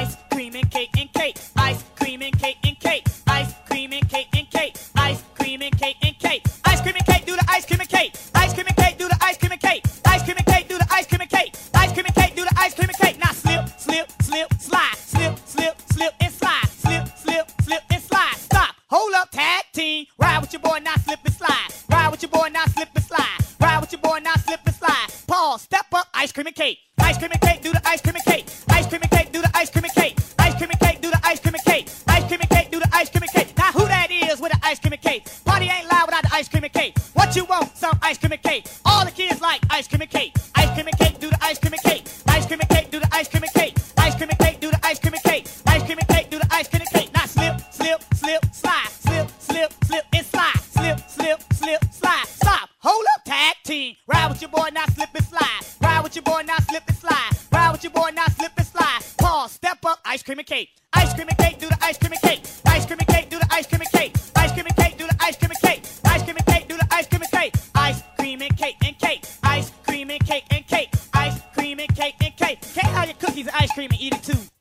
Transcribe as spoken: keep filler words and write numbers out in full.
Ice cream and cake and cake. Ice cream and cake and cake. Ice cream and cake and cake. Ice cream and cake and cake. Ice cream and cake, do the ice cream and cake. Ice cream and cake, do the ice cream and cake. Ice cream and cake, do the ice cream and cake. Ice cream and cake, do the ice cream and cake. Now slip, slip, slip, slide. Slip, slip, slip and slide. Slip, slip, slip and slide. Stop. Hold up, tag team. Ride with your boy, now slip and slide. Ride with your boy, now slip and slide. Ride with your boy, now slip and slide. Pause, step up, ice cream and cake. Ice cream and cake, do the ice cream and cake. Ice cream and cake, do the ice cream and cake. Ice cream and cake, do the ice cream and cake. Ice cream and cake, do the ice cream and cake. Now who that is with the ice cream and cake? Party ain't loud without the ice cream and cake. What you want? Some ice cream and cake. All the kids like ice cream and cake. Ice cream and cake, do the ice cream and cake. Ice cream and cake, do the ice cream and cake. Ice cream and cake, do the ice cream and cake. Ice cream and cake, do the ice cream and cake. Now slip, slip, slip, slide. Slip, slip, slip and slide. Slip, slip, slip, slide. Stop. Hold up, tag team. Ride with your boy, now slip and slide. Ride with your boy, now slip and slide. Ride with your boy, now slip and slide. Pause, step up, ice cream and cake. Ice cream and cake, do the ice cream and cake. Ice cream and cake, do the ice cream and cake. Ice cream and cake, do the ice cream and cake. Ice cream and cake, do the ice cream and cake. Ice cream and cake and cake. Ice cream and cake and cake. Ice cream and cake and cake. Can't have your cookies and ice cream and eat it too.